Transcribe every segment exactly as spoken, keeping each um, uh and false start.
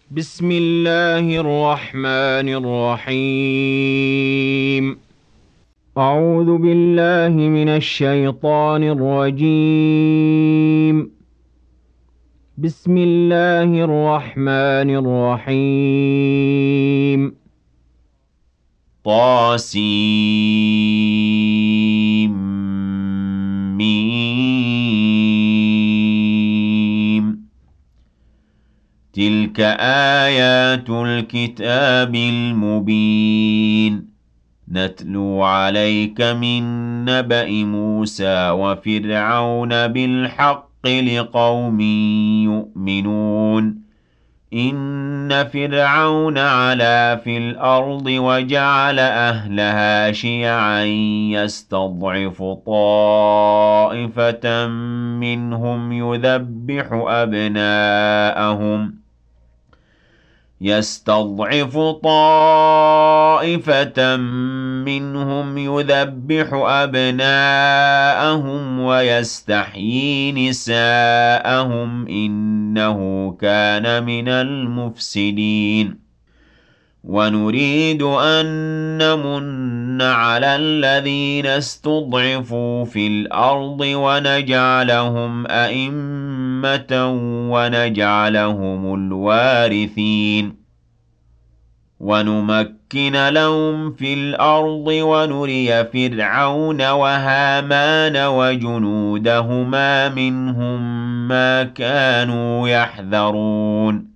بسم الله الرحمن الرحيم. أعوذ بالله من الشيطان الرجيم. بسم الله الرحمن الرحيم. طاسيم. تلك آيات الكتاب المبين نتلو عليك من نبأ موسى وفرعون بالحق لقوم يؤمنون إن فرعون علا في الأرض وجعل أهلها شيعا يستضعف طائفة منهم يذبح أبناءهم يستضعف طائفة منهم يذبح أبناءهم ويستحيي نساءهم إنه كان من المفسدين ونريد أن نمن على الذين استضعفوا في الأرض ونجعلهم أئمة ونجعلهم الوارثين ونمكن لهم في الأرض ونري فرعون وهامان وجنودهما منهم ما كانوا يحذرون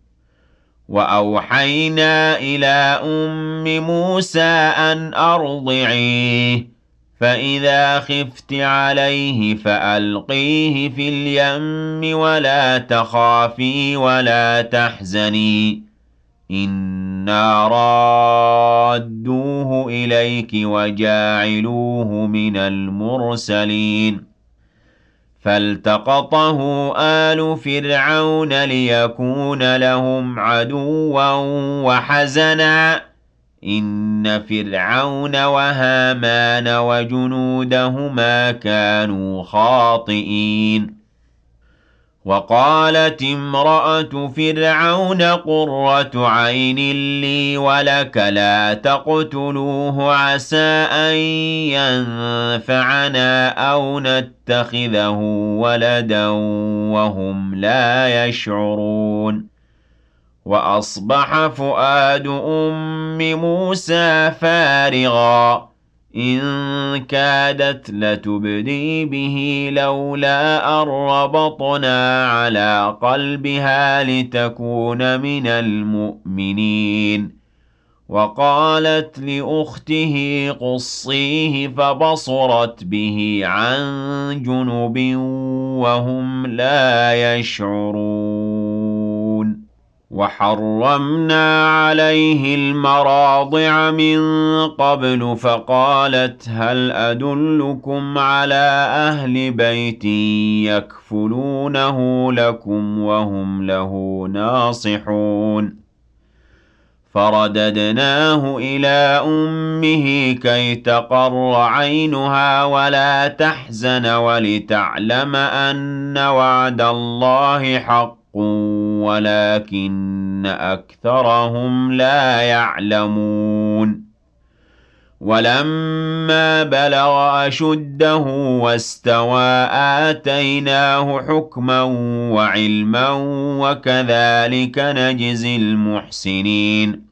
وأوحينا إلى أم موسى أن أرضعيه فإذا خفت عليه فألقيه في اليم ولا تخافي ولا تحزني إنا رادوه إليك وجاعلوه من المرسلين فالتقطه آل فرعون ليكون لهم عدوا وحزنا إن فرعون وهامان وجنودهما كانوا خاطئين وقالت امرأة فرعون قرة عين لي ولك لا تقتلوه عسى أن ينفعنا أو نتخذه ولدا وهم لا يشعرون وأصبح فؤاد أم موسى فارغا إن كادت لتبدي به لولا أن ربطنا على قلبها لتكون من المؤمنين وقالت لأخته قصيه فبصرت به عن جنب وهم لا يشعرون وحرمنا عليه المراضع من قبل فقالت هل أدلكم على أهل بيت يكفلونه لكم وهم له ناصحون فرددناه إلى أمه كي تقر عينها ولا تحزن ولتعلم أن وعد الله حق ولكن أكثرهم لا يعلمون ولما بلغ أشده واستوى آتيناه حكما وعلما وكذلك نجزي المحسنين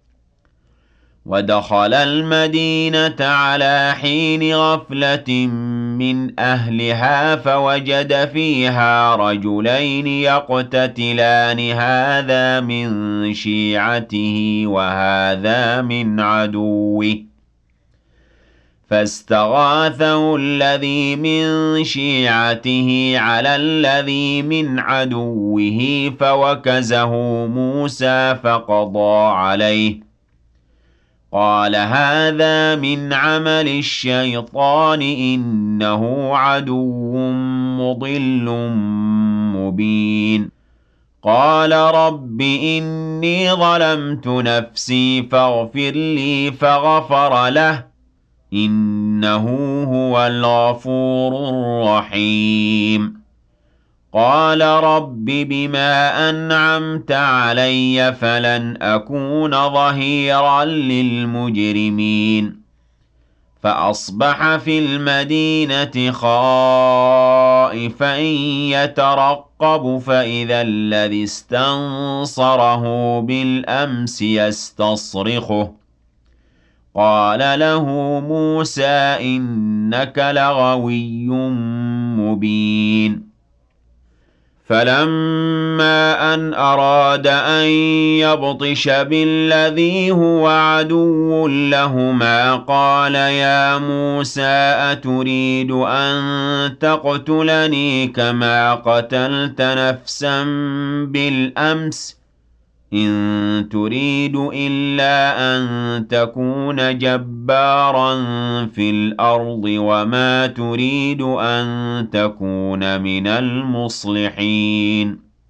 ودخل المدينة على حين غفلة من أهلها فوجد فيها رجلين يقتتلان هذا من شيعته وهذا من عدوه فاستغاثه الذي من شيعته على الذي من عدوه فوكزه موسى فقضى عليه قال هذا من عمل الشيطان إنه عدو مضل مبين قال رب إني ظلمت نفسي فاغفر لي فغفر له إنه هو الغفور الرحيم قال رب بما أنعمت علي فلن أكون ظهيرا للمجرمين فأصبح في المدينة خائفا يترقب فإذا الذي استنصره بالأمس يستصرخه قال له موسى إنك لغوي مبين فلما أن أراد أن يبطش بالذي هو عدو لهما قال يا موسى أتريد أن تقتلني كما قتلت نفسا بالأمس إن تريد إلا أن تكون جبارا في الأرض وما تريد أن تكون من المصلحين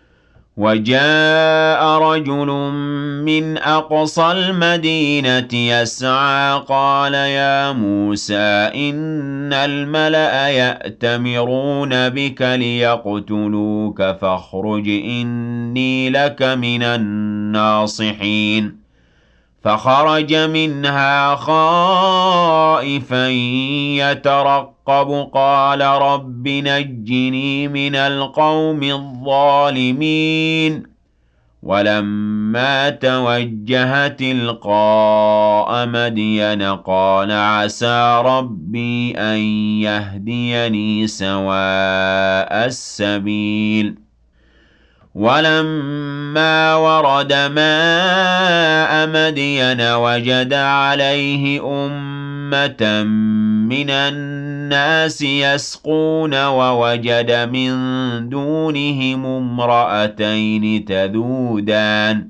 وجاء رجل من أقصى المدينة يسعى قال يا موسى إن الملأ يأتمرون بك ليقتلوك فاخرج إني لك من الناصحين فخرج منها خائفا يترقب قال رب نجني من القوم الظالمين ولما توجه تلقاء مدين قال عسى ربي أن يهديني سواء السبيل ولما ورد ماء مدين وجد عليه أمة من الناس يسقون ووجد من دونهم امرأتين تذودان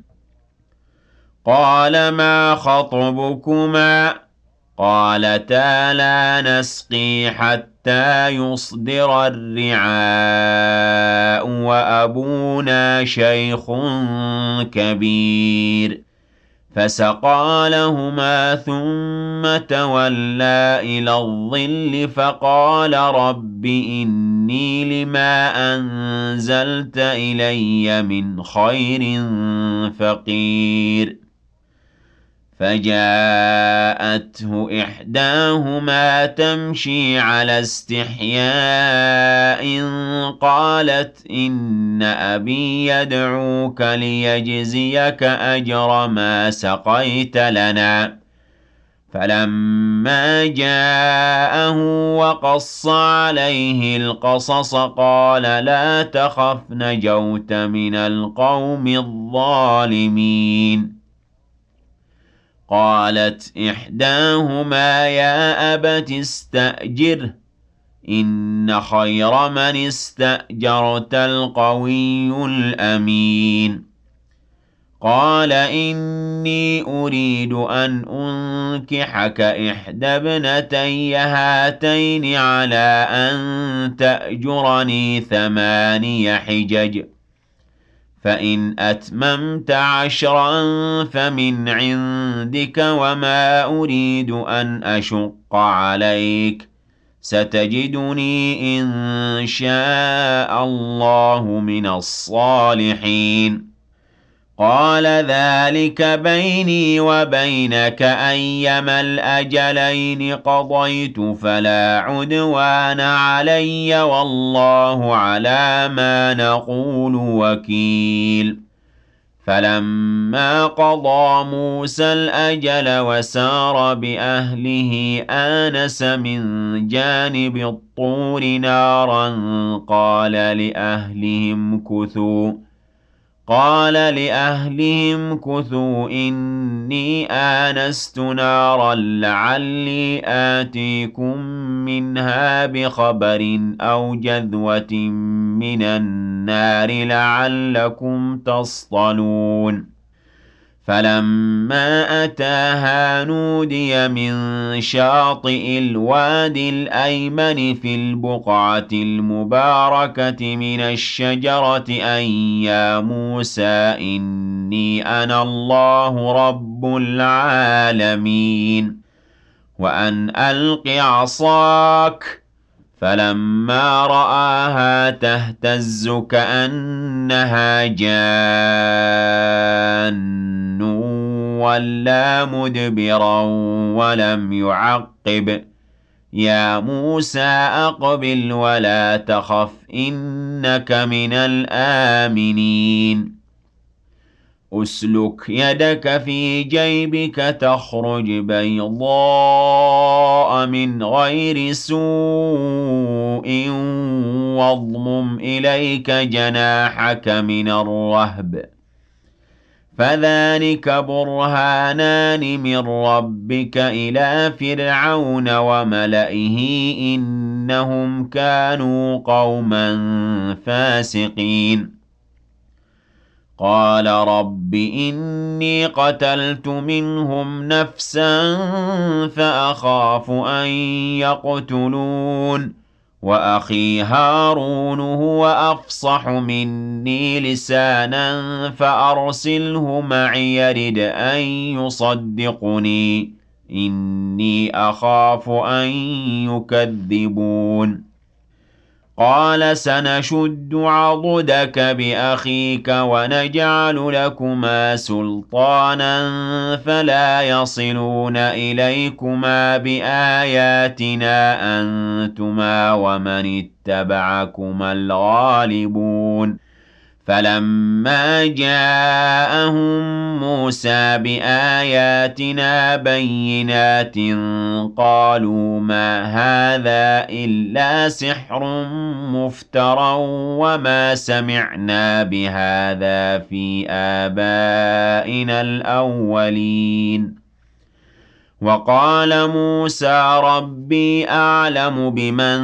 قال ما خطبكما قالتا لا نسقي حتى يصدر الرعاء وأبونا شيخ كبير فسقى لهما ثم تولى إلى الظل فقال رب إني لما أنزلت إلي من خير فقير فجاءته إحداهما تمشي على استحياء قالت إن أبي يدعوك ليجزيك أجر ما سقيت لنا فلما جاءه وقص عليه القصص قال لا تخف نجوت من القوم الظالمين قالت إحداهما يا أبت استأجره إن خير من استأجرت القوي الأمين قال إني أريد أن أنكحك إحدى ابنتي هاتين على أن تأجرني ثماني حجج فإن أتممت عشرا فمن عندك وما أريد أن أشق عليك ستجدني إن شاء الله من الصالحين قال ذلك بيني وبينك أيما الأجلين قضيت فلا عدوان علي والله على ما نقول وكيل فلما قضى موسى الأجل وسار بأهله آنس من جانب الطور نارا قال لأهلهم كثوا قال لأهلهم كثوا إني آنست نارا لعلي آتيكم منها بخبر أو جذوة من النار لعلكم تصطلون فلما أتاها نودي من شاطئ الوادي الأيمن في البقعة المباركة من الشجرة أن يا موسى إني أنا الله رب العالمين وأن ألق عصاك فَلَمَّا رَآهَا تَهْتَزُّ كَأَنَّهَا جَانٌّ وَلَّىٰ مُدْبِرًا وَلَمْ يُعَقِّبْ ۚ يَا مُوسَىٰ أَقْبِلْ وَلَا تَخَفْ إِنَّكَ مِنَ الْآمِنِينَ أُسْلُكْ يَدَكَ فِي جَيْبِكَ تَخْرُجْ بَيْضَاءَ مِنْ غَيْرِ سُوءٍ وَاضْمُمْ إِلَيْكَ جَنَاحَكَ مِنَ الرَّهْبِ ۖ فَذَانِكَ بُرْهَانَانِ مِن رَّبِّكَ إِلَىٰ فِرْعَوْنَ وَمَلَئِهِ ۖ إِنَّهُمْ كَانُوا قَوْمًا فَاسِقِينَ قَالَ رَبِّ إِنِّي قَتَلْتُ مِنْهُمْ نَفْسًا فَأَخَافُ أَن يَقْتُلُونِ وَأَخِي هَارُونُ هُوَ أَفْصَحُ مِنِّي لِسَانًا فَأَرْسِلْهُ مَعِيَ رِدْ أَن يُصَدِّقُنِي إِنِّي أَخَافُ أَن يُكَذِّبُونِ قَالَ سَنَشُدُّ عَضُدَكَ بِأَخِيكَ وَنَجْعَلُ لَكُمَا سُلْطَانًا فَلَا يَصِلُونَ إِلَيْكُمَا بِآيَاتِنَا أَنتُمَا وَمَنِ اتَّبَعَكُمَا الْغَالِبُونَ فَلَمَّا جَاءَهُم مُّوسَىٰ بِآيَاتِنَا بَيِّنَاتٍ قَالُوا مَا هَٰذَا إِلَّا سِحْرٌ مُّفْتَرًى وَمَا سَمِعْنَا بِهَٰذَا فِي آبَائِنَا الْأَوَّلِينَ وَقَالَ مُوسَىٰ رَبِّي أَعْلَمُ بِمَن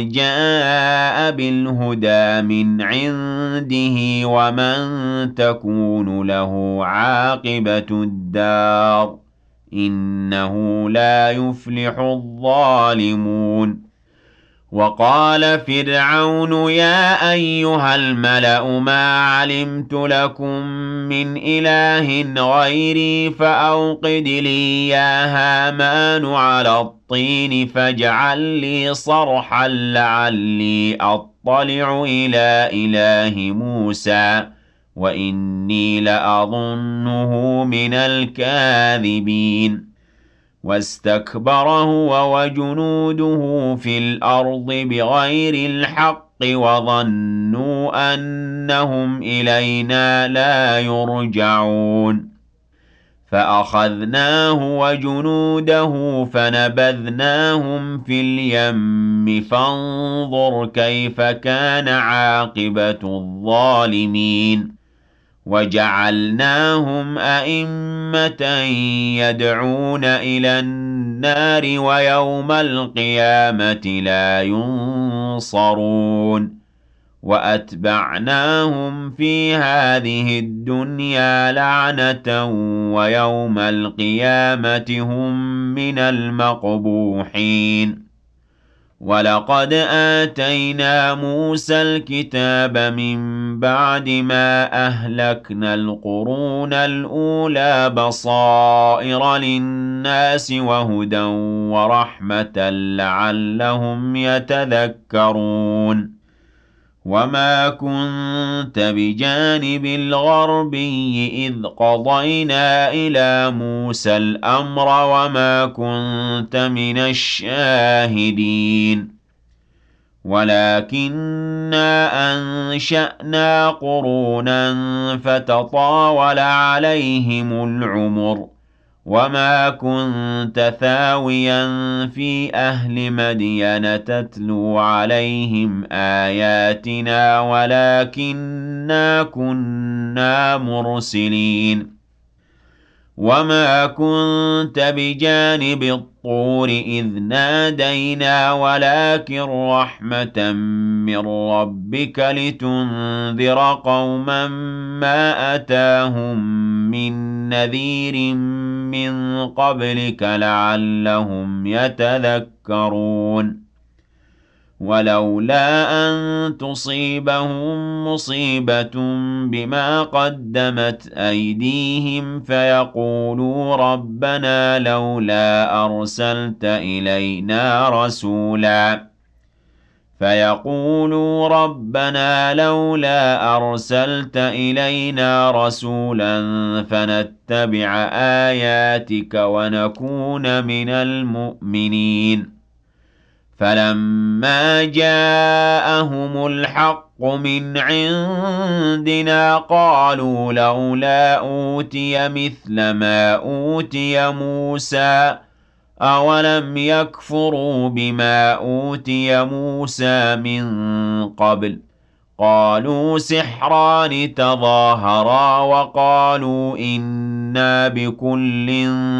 جَاءَ بِالْهُدَىٰ مِنْ عِندِهِ وَمَن تَكُونُ لَهُ عَاقِبَةُ الدَّارِ ۖ إِنَّهُ لَا يُفْلِحُ الظَّالِمُونَ وَقَالَ فِرْعَوْنُ يَا أَيُّهَا الْمَلَأُ مَا عَلِمْتُ لَكُم مِّنْ إِلَٰهٍ غَيْرِي فَأَوْقِدْ لِي يَا هَامَانُ عَلَى الطِّينِ فَاجْعَل لِّي صَرْحًا لَّعَلِّي أَطَّلِعُ إِلَىٰ إِلَٰهِ مُوسَىٰ وَإِنِّي لَأَظُنُّهُ مِنَ الْكَاذِبِينَ وَاسْتَكْبَرَ هُوَ وَجُنُودُهُ فِي الْأَرْضِ بِغَيْرِ الْحَقِّ وَظَنُّوا أَنَّهُمْ إِلَيْنَا لَا يُرْجَعُونَ فَأَخَذْنَاهُ وَجُنُودَهُ فَنَبَذْنَاهُمْ فِي الْيَمِّ فَانظُرْ كَيْفَ كَانَ عَاقِبَةُ الظَّالِمِينَ وَجَعَلْنَاهُمْ أَئِمَّةً يَدْعُونَ إِلَى النَّارِ وَيَوْمَ الْقِيَامَةِ لَا يُنصَرُونَ وَأَتْبَعْنَاهُمْ فِي هَٰذِهِ الدُّنْيَا لَعْنَةً وَيَوْمَ الْقِيَامَةِ هُم مِّنَ الْمَقْبُوحِينَ وَلَقَدْ آتَيْنَا مُوسَى الْكِتَابَ مِن بَعْدِ مَا أَهْلَكْنَا الْقُرُونَ الْأُولَىٰ بَصَائِرَ لِلنَّاسِ وَهُدًى وَرَحْمَةً لَّعَلَّهُمْ يَتَذَكَّرُونَ وَمَا كُنتَ بِجَانِبِ الْغَرْبِيِّ إِذْ قَضَيْنَا إِلَىٰ مُوسَى الْأَمْرَ وَمَا كُنتَ مِنَ الشَّاهِدِينَ وَلَٰكِنَّا أَنشَأْنَا قُرُونًا فَتَطَاوَلَ عَلَيْهِمُ الْعُمُرُ وَمَا كُنتَ ثَاوِيًا فِي أَهْلِ مَدْيَنَ تَتْلُو عَلَيْهِمْ آيَاتِنَا وَلَٰكِنَّا كُنَّا مُرْسِلِينَ وَمَا كُنتَ بِجَانِبِ الطُّورِ إِذْ نَادَيْنَا وَلَٰكِن رَّحْمَةً مِّن رَّبِّكَ لِتُنذِرَ قَوْمًا مَّا أَتَاهُم مِّن نَّذِيرٍ مِّن قَبْلِكَ لَعَلَّهُمْ يَتَذَكَّرُونَ وَلَوْلَا أَن تُصِيبَهُم مُّصِيبَةٌ بِمَا قَدَّمَتْ أَيْدِيهِمْ فَيَقُولُوا رَبَّنَا لَوْلَا أَرْسَلْتَ إِلَيْنَا رَسُولًا فيقولوا ربنا لولا أرسلت إلينا رسولا فنتبع آياتك ونكون من المؤمنين فلما جاءهم الحق من عندنا قالوا لولا أوتي مثل ما أوتي موسى أولم يكفروا بما أوتي موسى من قبل قالوا سحران تظاهرا وقالوا إنا بكل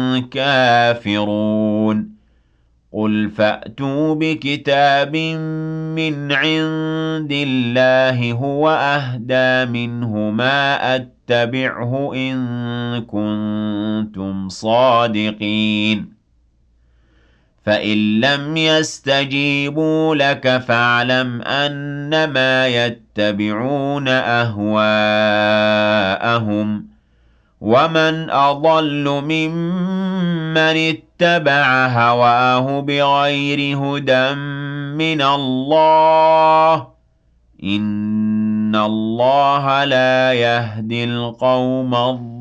كافرون قل فأتوا بكتاب من عند الله هو أهدى منه ما أتبعه إن كنتم صادقين فإن لم يستجيبوا لك فاعلم أنما يتبعون أهواءهم ومن أضل ممن اتبع هواه بغير هدى من الله إن الله لا يهدي القوم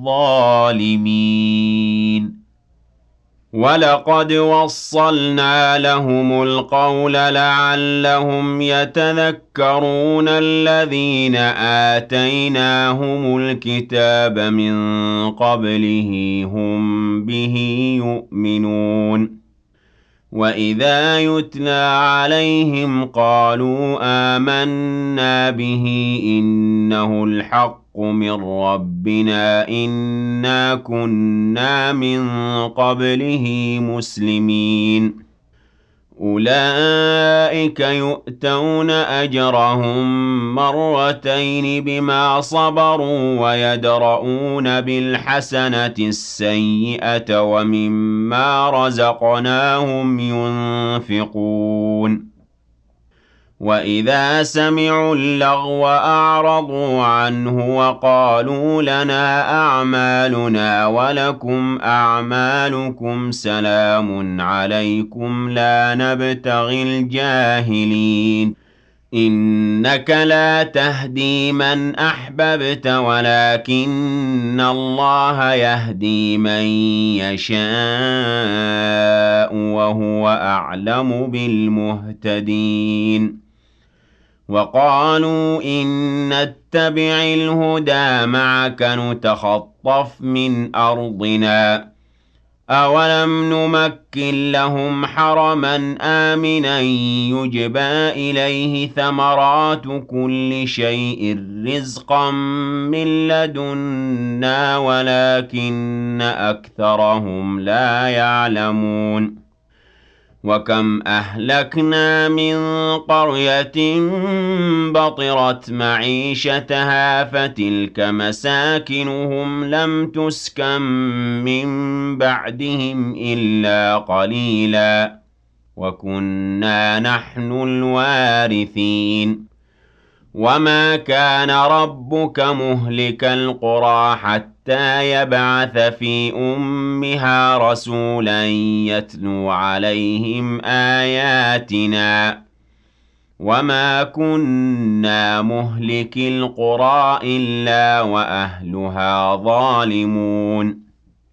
الظالمين وَلَقَدْ وَصَّلْنَا لَهُمُ الْقَوْلَ لَعَلَّهُمْ يَتَذَكَّرُونَ الَّذِينَ آتَيْنَاهُمُ الْكِتَابَ مِنْ قَبْلِهِ هُمْ بِهِ يُؤْمِنُونَ وَإِذَا يُتْلَى عَلَيْهِمْ قَالُوا آمَنَّا بِهِ إِنَّهُ الْحَقُّ من ربنا إنا كنا من قبله مسلمين أولئك يؤتون أجرهم مرتين بما صبروا ويدرؤون بالحسنة السيئة ومما رزقناهم ينفقون وَإِذَا سَمِعُوا اللَّغْوَ أَعْرَضُوا عَنْهُ وَقَالُوا لَنَا أَعْمَالُنَا وَلَكُمْ أَعْمَالُكُمْ سَلَامٌ عَلَيْكُمْ لَا نَبْتَغِي الْجَاهِلِينَ إِنَّكَ لَا تَهْدِي مَنْ أَحْبَبْتَ وَلَكِنَّ اللَّهَ يَهْدِي مَن يَشَاءُ وَهُوَ أَعْلَمُ بِالْمُهْتَدِينَ وَقَالُوا إِن نَّتَّبِعِ الْهُدَىٰ مَعَكَ نُتَخَطَّفْ مِنْ أَرْضِنَا أَوَلَمْ نُمَكِّن لَّهُمْ حَرَمًا آمِنًا يُجْبَىٰ إِلَيْهِ ثَمَرَاتُ كُلِّ شَيْءٍ رِّزْقًا مِّن لَّدُنَّا وَلَٰكِنَّ أَكْثَرَهُمْ لَا يَعْلَمُونَ وَكَمْ أَهْلَكْنَا مِن قَرْيَةٍ بَطِرَتْ مَعِيشَتَهَا فَتِلْكَ مَسَاكِنُهُمْ لَمْ تُسْكَن مِّن بَعْدِهِمْ إِلَّا قَلِيلًا وَكُنَّا نَحْنُ الْوَارِثِينَ وَمَا كَانَ رَبُّكَ مُهْلِكَ الْقُرَىٰ حَتَّىٰ يَبْعَثَ فِي أُمِّهَا رَسُولًا يَتْلُو عَلَيْهِمْ آيَاتِنَا وَمَا كُنَّا مُهْلِكِي الْقُرَىٰ إِلَّا وَأَهْلُهَا ظَالِمُونَ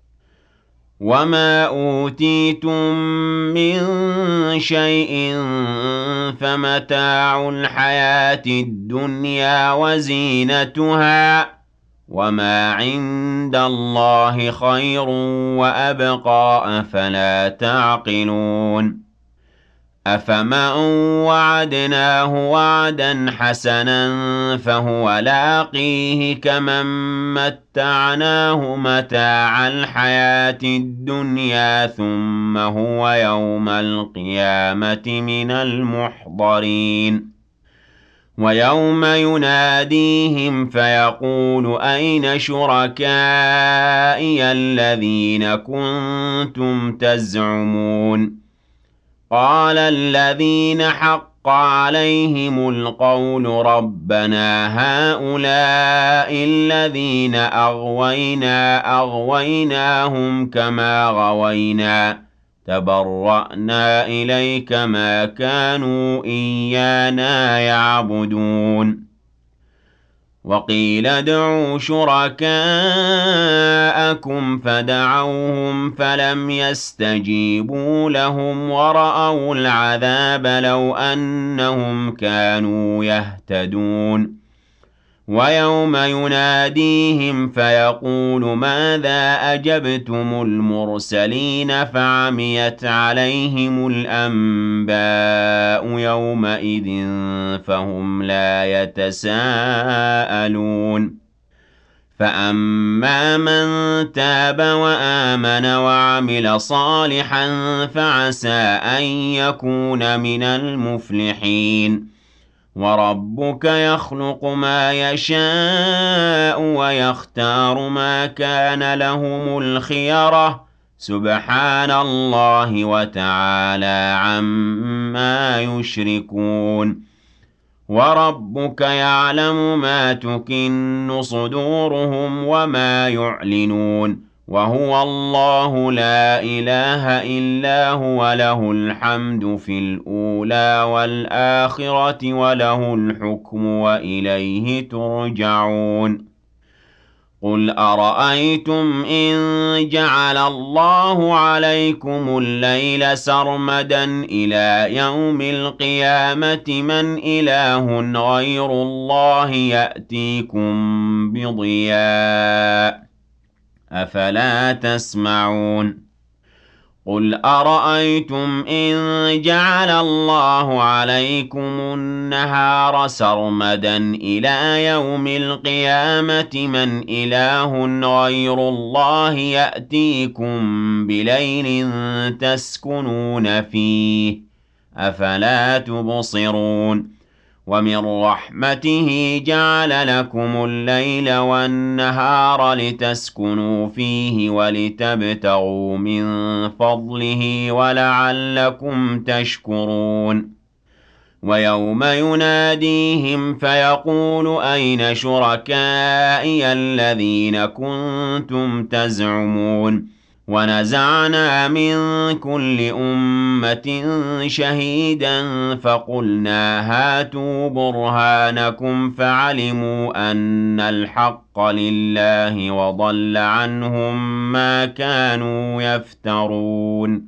وَمَا أُوتِيتُم مِّن شَيْءٍ فَمَتَاعُ الْحَيَاةِ الدُّنْيَا وَزِينَتُهَا ۚ وَمَا عِندَ اللَّهِ خَيْرٌ وَأَبْقَىٰ ۚ أَفَلَا تَعْقِلُونَ أَفَمَن وَعَدْنَاهُ وَعْدًا حَسَنًا فَهُوَ لَاقِيهِ كَمَن مَّتَّعْنَاهُ مَتَاعَ الْحَيَاةِ الدُّنْيَا ثُمَّ هُوَ يَوْمَ الْقِيَامَةِ مِنَ الْمُحْضَرِينَ وَيَوْمَ يُنَادِيهِمْ فَيَقُولُ أَيْنَ شُرَكَائِيَ الَّذِينَ كُنتُمْ تَزْعُمُونَ قَالَ الَّذِينَ حَقَّ عَلَيْهِمُ الْقَوْلُ رَبَّنَا هَٰؤُلَاءِ الَّذِينَ أَغْوَيْنَا أَغْوَيْنَاهُمْ كَمَا غَوَيْنَا تَبَرَّأْنَا إِلَيْكَ مَا كَانُوا إِيَّانَا يَعْبُدُونَ وَقِيلَ ادْعُوا شُرَكَاءَكُمْ فَدَعَوْهُمْ فَلَمْ يَسْتَجِيبُوا لَهُمْ وَرَأَوُا الْعَذَابَ لَوْ أَنَّهُمْ كَانُوا يَهْتَدُونَ وَيَوْمَ يُنَادِيهِمْ فَيَقُولُ مَاذَا أَجَبْتُمُ الْمُرْسَلِينَ فَعَمِيَتْ عَلَيْهِمُ الْأَنبَاءُ يَوْمَئِذٍ فَهُمْ لَا يَتَسَاءَلُونَ فَأَمَّا مَن تَابَ وَآمَنَ وَعَمِلَ صَالِحًا فَعَسَىٰ أَن يَكُونَ مِنَ الْمُفْلِحِينَ وَرَبُّكَ يَخْلُقُ مَا يَشَاءُ وَيَخْتَارُ مَا كَانَ لَهُمُ الْخِيَرَةُ ۚ سُبْحَانَ اللَّهِ وَتَعَالَىٰ عَمَّا يُشْرِكُونَ وَرَبُّكَ يَعْلَمُ مَا تُكِنُّ صُدُورُهُمْ وَمَا يُعْلِنُونَ وَهُوَ اللَّهُ لَا إِلَٰهَ إِلَّا هُوَ لَهُ الْحَمْدُ فِي الْأُولَىٰ وَالْآخِرَةِ وَلَهُ الْحُكْمُ وَإِلَيْهِ تُرْجَعُونَ قُلْ أَرَأَيْتُمْ إِن جَعَلَ اللَّهُ عَلَيْكُمُ اللَّيْلَ سَرْمَدًا إِلَىٰ يَوْمِ الْقِيَامَةِ مَنْ إِلَٰهٌ غَيْرُ اللَّهِ يَأْتِيكُم بِضِيَاءٍ ۖ أَفَلَا تَسْمَعُونَ قُلْ أَرَأَيْتُمْ إِن جَعَلَ اللَّهُ عَلَيْكُمُ النَّهَارَ سَرْمَدًا إِلَىٰ يَوْمِ الْقِيَامَةِ مَنْ إِلَٰهٌ غَيْرُ اللَّهِ يَأْتِيكُم بِلَيْلٍ تَسْكُنُونَ فِيهِ ۖ أَفَلَا تُبْصِرُونَ وَمِن رَّحْمَتِهِ جَعَلَ لَكُمُ اللَّيْلَ وَالنَّهَارَ لِتَسْكُنُوا فِيهِ وَلِتَبْتَغُوا مِن فَضْلِهِ وَلَعَلَّكُمْ تَشْكُرُونَ وَيَوْمَ يُنَادِيهِمْ فَيَقُولُ أَيْنَ شُرَكَائِيَ الَّذِينَ كُنتُمْ تَزْعُمُونَ وَنَزَعْنَا مِن كُلِّ أُمَّةٍ شَهِيدًا فَقُلْنَا هَاتُوا بُرْهَانَكُمْ فَعَلِمُوا أَنَّ الْحَقَّ لِلَّهِ وَضَلَّ عَنْهُم مَّا كَانُوا يَفْتَرُونَ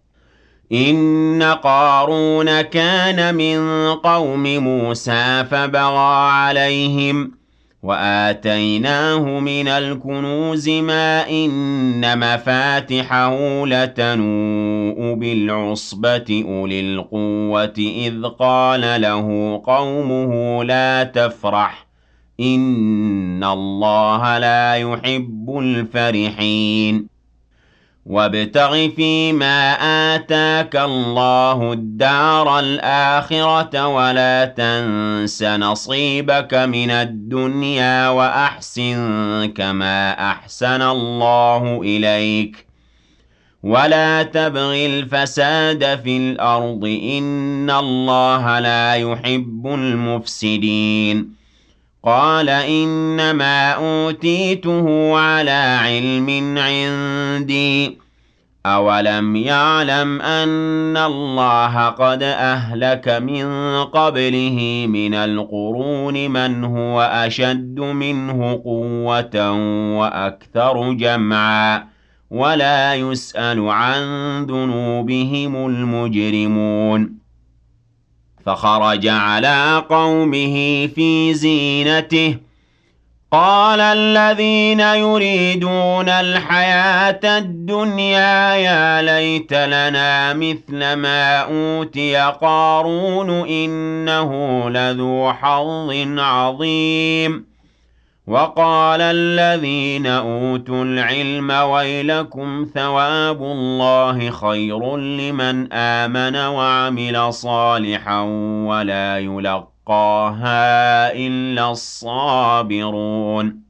إِنَّ قَارُونَ كَانَ مِن قَوْمِ مُوسَىٰ فَبَغَىٰ عَلَيْهِمْ وَآتَيْنَاهُ مِنَ الْكُنُوزِ مَا إِنَّ مَفَاتِحَهُ لَتَنُوءُ بِالْعُصْبَةِ أُولِي الْقُوَّةِ إِذْ قَالَ لَهُ قَوْمُهُ لَا تَفْرَحْ إِنَّ اللَّهَ لَا يُحِبُّ الْفَرِحِينَ وَابْتَغِ فِيمَا آتَاكَ اللَّهُ الدَّارَ الْآخِرَةَ وَلَا تَنسَ نَصِيبَكَ مِنَ الدُّنْيَا وَأَحْسِن كَمَا أَحْسَنَ اللَّهُ إِلَيْكَ ۖ وَلَا تَبْغِ الْفَسَادَ فِي الْأَرْضِ ۖ إِنَّ اللَّهَ لَا يُحِبُّ الْمُفْسِدِينَ قَالَ إِنَّمَا أُوتِيتُهُ عَلَىٰ عِلْمٍ عِندِي ۚ أَوَلَمْ يَعْلَمْ أَنَّ اللَّهَ قَدْ أَهْلَكَ مِن قَبْلِهِ مِنَ الْقُرُونِ مَنْ هُوَ أَشَدُّ مِنْهُ قُوَّةً وَأَكْثَرُ جَمْعًا وَلَا يُسْأَلُ عَن ذُنُوبِهِمُ الْمُجْرِمُونَ فَخَرَجَ عَلَىٰ قَوْمِهِ فِي زِينَتِهِ قَالَ الَّذِينَ يُرِيدُونَ الْحَيَاةَ الدُّنْيَا يَا لَيْتَ لَنَا مِثْلَ مَا أُوتِيَ قَارُونُ إِنَّهُ لَذُو حَظٍّ عَظِيمٍ وَقَالَ الَّذِينَ أُوتُوا الْعِلْمَ وَيْلَكُمْ ثَوَابُ اللَّهِ خَيْرٌ لِّمَنْ آمَنَ وَعَمِلَ صَالِحًا وَلَا يُلَقَّاهَا إِلَّا الصَّابِرُونَ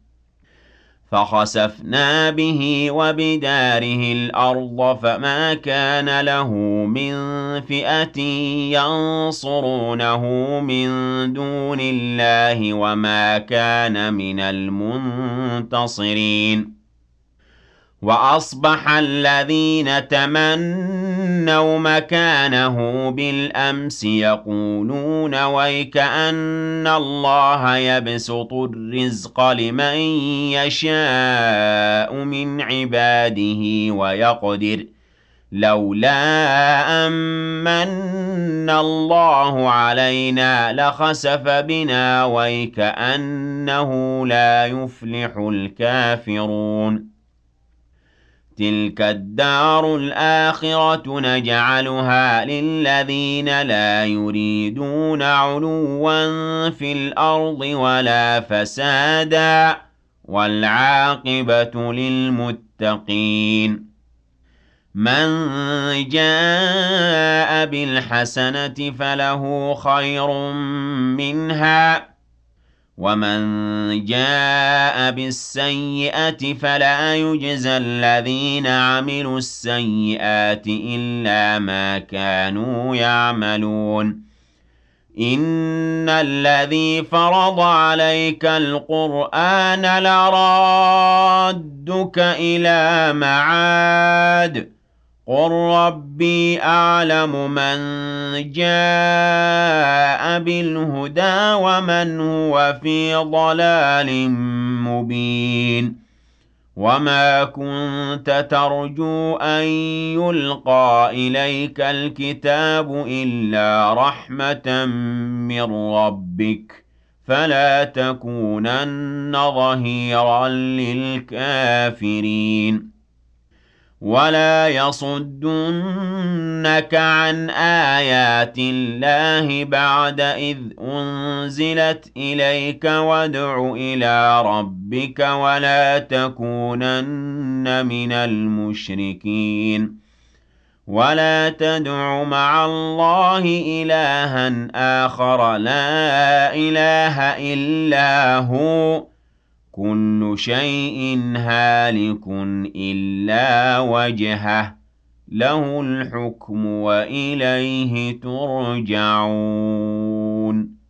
فَخَسَفْنَا بِهِ وَبِدَارِهِ الْأَرْضَ فَمَا كَانَ لَهُ مِن فِئَةٍ يَنصُرُونَهُ مِن دُونِ اللَّهِ وَمَا كَانَ مِنَ الْمُنتَصِرِينَ وأصبح الذين تمنوا مكانه بالأمس يقولون ويكأن الله يبسط الرزق لمن يشاء من عباده ويقدر لولا أمن الله علينا لخسف بنا ويكأنه لا يفلح الكافرون تلك الدار الآخرة نجعلها للذين لا يريدون علوا في الأرض ولا فسادا والعاقبة للمتقين من جاء بالحسنة فله خير منها ومن جاء بالسيئة فلا يجزى الذين عملوا السيئات إلا ما كانوا يعملون إن الذي فرض عليك القرآن لرادك إلى معاد قل ربي أعلم من جاء بالهدى ومن هو في ضلال مبين وما كنت ترجو أن يلقى إليك الكتاب إلا رحمة من ربك فلا تكونن ظهيرا للكافرين ولا يصدنك عن آيات الله بعد إذ أنزلت إليك وادع إلى ربك ولا تكونن من المشركين ولا تدع مع الله إلها آخر لا إله إلا هو كل شيء هالك إلا وجهه له الحكم وإليه ترجعون